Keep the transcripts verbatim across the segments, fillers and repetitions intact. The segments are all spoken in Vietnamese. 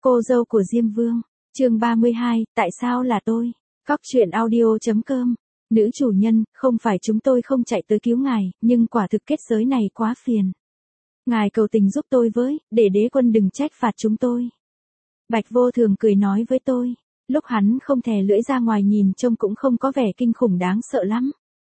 Cô dâu của Diêm Vương, chương ba mươi hai, tại sao là tôi? Cóc truyện audio chấm com. Nữ chủ nhân, không phải chúng tôi không chạy tới cứu ngài, nhưng quả thực kết giới này quá phiền. Ngài cầu tình giúp tôi với, để đế quân đừng trách phạt chúng tôi. Bạch Vô Thường cười nói với tôi, lúc hắn không thè lưỡi ra ngoài nhìn trông cũng không có vẻ kinh khủng đáng sợ lắm.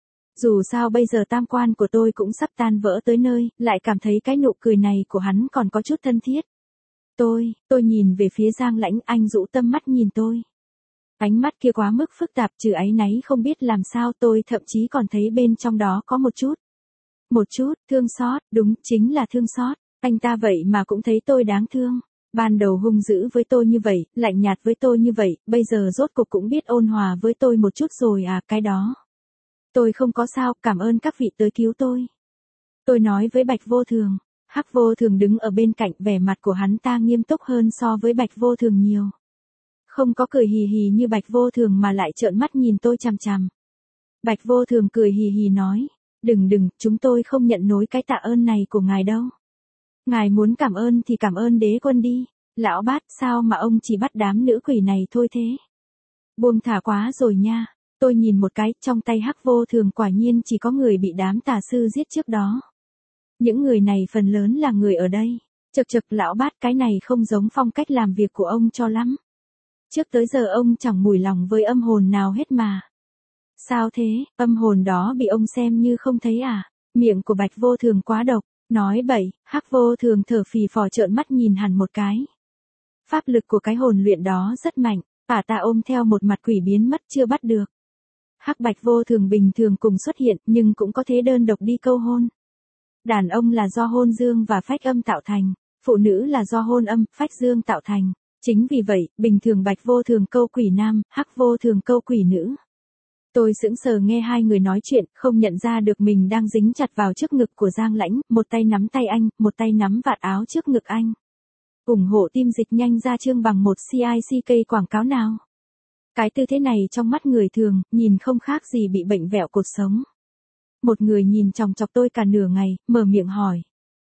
Dù sao bây giờ tam quan của tôi cũng sắp tan vỡ tới nơi, lại cảm thấy cái nụ cười này của hắn còn có chút thân thiết. Tôi, tôi nhìn về phía Giang Lãnh, anh rũ tâm mắt nhìn tôi. Ánh mắt kia quá mức phức tạp, trừ áy náy không biết làm sao, tôi thậm chí còn thấy bên trong đó có một chút. Một chút, thương xót, đúng, chính là thương xót. Anh ta vậy mà cũng thấy tôi đáng thương. Ban đầu hung dữ với tôi như vậy, lạnh nhạt với tôi như vậy, bây giờ rốt cuộc cũng biết ôn hòa với tôi một chút rồi à, cái đó. Tôi không có sao, cảm ơn các vị tới cứu tôi. Tôi nói với Bạch Vô Thường. Hắc Vô Thường đứng ở bên cạnh, vẻ mặt của hắn ta nghiêm túc hơn so với Bạch Vô Thường nhiều. Không có cười hì hì như Bạch Vô Thường mà lại trợn mắt nhìn tôi chằm chằm. Bạch Vô Thường cười hì hì nói, đừng đừng, chúng tôi không nhận nổi cái tạ ơn này của ngài đâu. Ngài muốn cảm ơn thì cảm ơn đế quân đi. Lão Bát, sao mà ông chỉ bắt đám nữ quỷ này thôi thế? Buông thả quá rồi nha. Tôi nhìn một cái, trong tay Hắc Vô Thường quả nhiên chỉ có người bị đám tà sư giết trước đó. Những người này phần lớn là người ở đây. Chực chực, Lão Bát, cái này không giống phong cách làm việc của ông cho lắm. Trước tới giờ ông chẳng mùi lòng với âm hồn nào hết mà. Sao thế, âm hồn đó bị ông xem như không thấy à? Miệng của Bạch Vô Thường quá độc, nói bậy. Hắc Vô Thường thở phì phò trợn mắt nhìn hẳn một cái. Pháp lực của cái hồn luyện đó rất mạnh, ả ta ôm theo một mặt quỷ biến mất chưa bắt được. Hắc Bạch Vô Thường bình thường cùng xuất hiện nhưng cũng có thế đơn độc đi câu hôn. Đàn ông là do hôn dương và phách âm tạo thành, phụ nữ là do hôn âm, phách dương tạo thành. Chính vì vậy, bình thường Bạch Vô Thường câu quỷ nam, Hắc Vô Thường câu quỷ nữ. Tôi sững sờ nghe hai người nói chuyện, không nhận ra được mình đang dính chặt vào trước ngực của Giang Lãnh, một tay nắm tay anh, một tay nắm vạt áo trước ngực anh. ủng hộ team dịch nhanh ra chương bằng một xê i xê ca quảng cáo nào. Cái tư thế này trong mắt người thường, nhìn không khác gì bị bệnh vẹo cột sống. Một người nhìn chòng chọc tôi cả nửa ngày, mở miệng hỏi.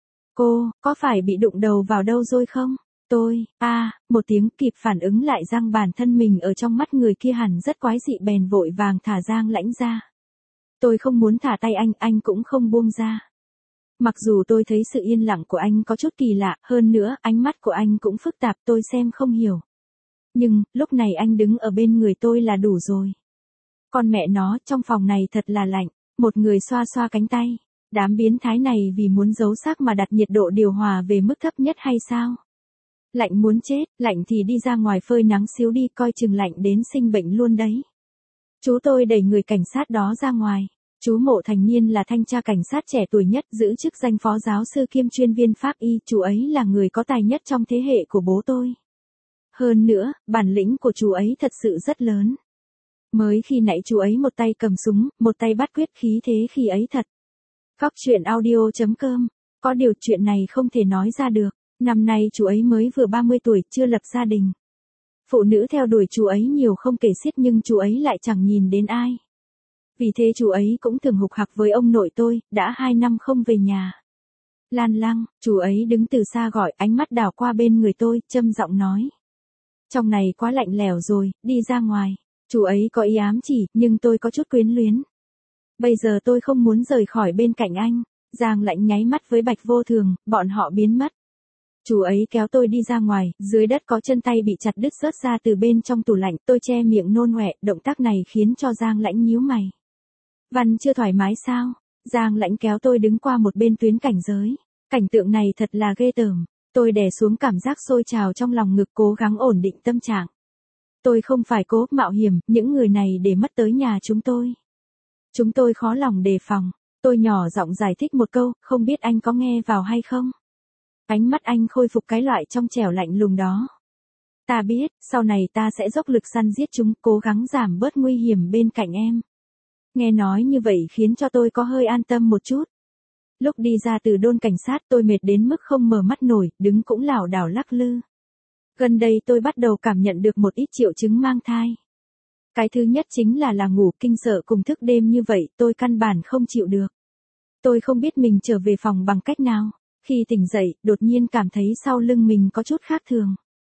Cô, có phải bị đụng đầu vào đâu rồi không? Tôi, a à, một tiếng kịp phản ứng lại rằng bản thân mình ở trong mắt người kia hẳn rất quái dị bèn vội vàng thả Giang Lãnh ra. Tôi không muốn thả tay anh, anh cũng không buông ra. Mặc dù tôi thấy sự yên lặng của anh có chút kỳ lạ, hơn nữa, ánh mắt của anh cũng phức tạp tôi xem không hiểu. Nhưng, lúc này anh đứng ở bên người tôi là đủ rồi. Con mẹ nó, trong phòng này thật là lạnh. Một người xoa xoa cánh tay. Đám biến thái này vì muốn giấu xác mà đặt nhiệt độ điều hòa về mức thấp nhất hay sao? Lạnh muốn chết, lạnh thì đi ra ngoài phơi nắng xíu đi, coi chừng lạnh đến sinh bệnh luôn đấy. Chú tôi đẩy người cảnh sát đó ra ngoài. Chú Mộ Thành Niên là thanh tra cảnh sát trẻ tuổi nhất, giữ chức danh phó giáo sư kiêm chuyên viên pháp y, chú ấy là người có tài nhất trong thế hệ của bố tôi. Hơn nữa, bản lĩnh của chú ấy thật sự rất lớn. Mới khi nãy chú ấy một tay cầm súng, một tay bắt quyết khí thế khi ấy thật. Cóc truyện audio chấm com. Có điều chuyện này không thể nói ra được. Năm nay chú ấy mới vừa ba mươi tuổi, chưa lập gia đình. Phụ nữ theo đuổi chú ấy nhiều không kể xiết nhưng chú ấy lại chẳng nhìn đến ai. Vì thế chú ấy cũng thường hục hặc với ông nội tôi, đã hai năm không về nhà. Lan Lăng, chú ấy đứng từ xa gọi, ánh mắt đảo qua bên người tôi, châm giọng nói. Trong này quá lạnh lẽo rồi, đi ra ngoài. Chú ấy có ý ám chỉ, nhưng tôi có chút quyến luyến. Bây giờ tôi không muốn rời khỏi bên cạnh anh. Giang Lãnh nháy mắt với Bạch Vô Thường, bọn họ biến mất. Chú ấy kéo tôi đi ra ngoài, dưới đất có chân tay bị chặt đứt rớt ra từ bên trong tủ lạnh, tôi che miệng nôn ọe, động tác này khiến cho Giang Lãnh nhíu mày. Văn chưa thoải mái sao? Giang Lãnh kéo tôi đứng qua một bên tuyến cảnh giới. Cảnh tượng này thật là ghê tởm. Tôi đè xuống cảm giác sôi trào trong lòng ngực cố gắng ổn định tâm trạng. Tôi không phải cố mạo hiểm, những người này để mất tới nhà chúng tôi. Chúng tôi khó lòng đề phòng. Tôi nhỏ giọng giải thích một câu, không biết anh có nghe vào hay không? Ánh mắt anh khôi phục cái loại trong trẻo lạnh lùng đó. Ta biết, sau này ta sẽ dốc lực săn giết chúng, cố gắng giảm bớt nguy hiểm bên cạnh em. Nghe nói như vậy khiến cho tôi có hơi an tâm một chút. Lúc đi ra từ đồn cảnh sát tôi mệt đến mức không mở mắt nổi, đứng cũng lảo đảo lắc lư. Gần đây tôi bắt đầu cảm nhận được một ít triệu chứng mang thai. Cái thứ nhất chính là là ngủ kinh sợ cùng thức đêm như vậy, tôi căn bản không chịu được. Tôi không biết mình trở về phòng bằng cách nào. Khi tỉnh dậy, đột nhiên cảm thấy sau lưng mình có chút khác thường.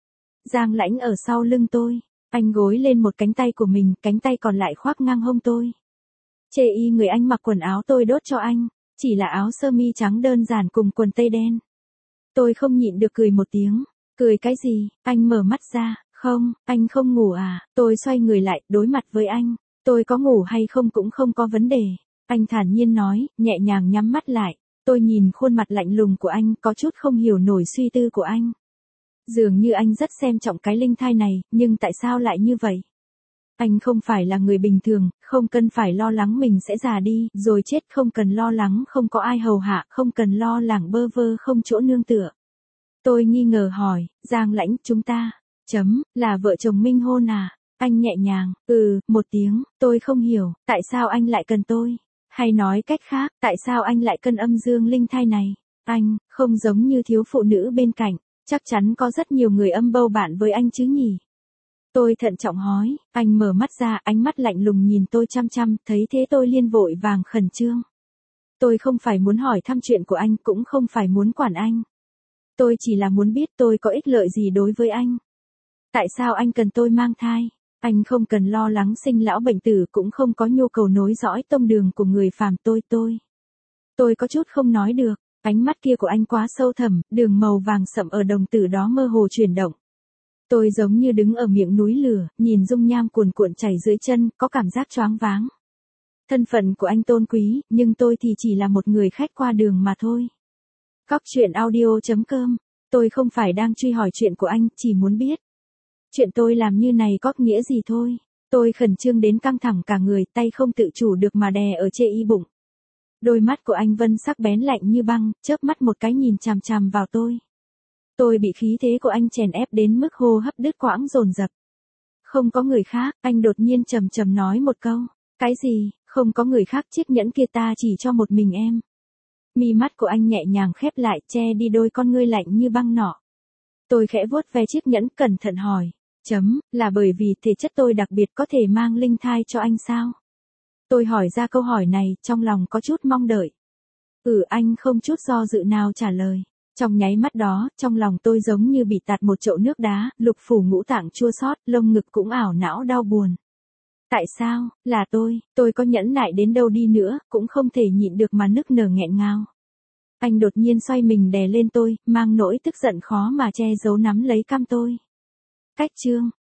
Giang Lãnh ở sau lưng tôi. Anh gối lên một cánh tay của mình, cánh tay còn lại khoác ngang hông tôi. Chê y người anh mặc quần áo tôi đốt cho anh, chỉ là áo sơ mi trắng đơn giản cùng quần tây đen. Tôi không nhịn được cười một tiếng. Cười cái gì? Anh mở mắt ra. Không, anh không ngủ à? Tôi xoay người lại, đối mặt với anh. Tôi có ngủ hay không cũng không có vấn đề. Anh thản nhiên nói, nhẹ nhàng nhắm mắt lại. Tôi nhìn khuôn mặt lạnh lùng của anh, có chút không hiểu nổi suy tư của anh. Dường như anh rất xem trọng cái linh thai này, nhưng tại sao lại như vậy? Anh không phải là người bình thường, không cần phải lo lắng mình sẽ già đi, rồi chết, không cần lo lắng không có ai hầu hạ, không cần lo lắng bơ vơ không chỗ nương tựa. Tôi nghi ngờ hỏi, Giang Lãnh, chúng ta, chấm, là vợ chồng minh hôn à? Anh nhẹ nhàng, ừ, một tiếng, tôi không hiểu, tại sao anh lại cần tôi? Hay nói cách khác, tại sao anh lại cần âm dương linh thai này? Anh, không giống như thiếu phụ nữ bên cạnh, chắc chắn có rất nhiều người âm bầu bạn với anh chứ nhỉ? Tôi thận trọng hỏi, anh mở mắt ra, ánh mắt lạnh lùng nhìn tôi chăm chăm, thấy thế tôi liên vội vàng khẩn trương. Tôi không phải muốn hỏi thăm chuyện của anh, cũng không phải muốn quản anh. Tôi chỉ là muốn biết tôi có ích lợi gì đối với anh. Tại sao anh cần tôi mang thai? Anh không cần lo lắng sinh lão bệnh tử, cũng không có nhu cầu nối dõi tông đường của người phàm tôi tôi. Tôi có chút không nói được, ánh mắt kia của anh quá sâu thẳm, đường màu vàng sậm ở đồng tử đó mơ hồ chuyển động. Tôi giống như đứng ở miệng núi lửa, nhìn dung nham cuồn cuộn chảy dưới chân, có cảm giác choáng váng. Thân phận của anh tôn quý, nhưng tôi thì chỉ là một người khách qua đường mà thôi. Cóc truyện audio chấm com. Tôi không phải đang truy hỏi chuyện của anh, chỉ muốn biết. Chuyện tôi làm như này có nghĩa gì thôi. Tôi khẩn trương đến căng thẳng cả người, tay không tự chủ được mà đè ở chê y bụng. Đôi mắt của anh Vân sắc bén lạnh như băng, chớp mắt một cái nhìn chằm chằm vào tôi. Tôi bị khí thế của anh chèn ép đến mức hô hấp đứt quãng dồn dập. Không có người khác, anh đột nhiên trầm trầm nói một câu. Cái gì? Không có người khác, chiếc nhẫn kia ta chỉ cho một mình em. Mi mắt của anh nhẹ nhàng khép lại, che đi đôi con ngươi lạnh như băng nọ. Tôi khẽ vuốt ve chiếc nhẫn, cẩn thận hỏi. Chấm, là bởi vì thể chất tôi đặc biệt có thể mang linh thai cho anh sao? Tôi hỏi ra câu hỏi này, trong lòng có chút mong đợi. Ừ, anh không chút do dự nào trả lời. Trong nháy mắt đó, trong lòng tôi giống như bị tạt một chậu nước đá, lục phủ ngũ tạng chua xót, lồng ngực cũng ảo não đau buồn. Tại sao, là tôi, tôi có nhẫn nại đến đâu đi nữa, cũng không thể nhịn được mà nức nở nghẹn ngào. Anh đột nhiên xoay mình đè lên tôi, mang nỗi tức giận khó mà che giấu nắm lấy cằm tôi. Cách chương.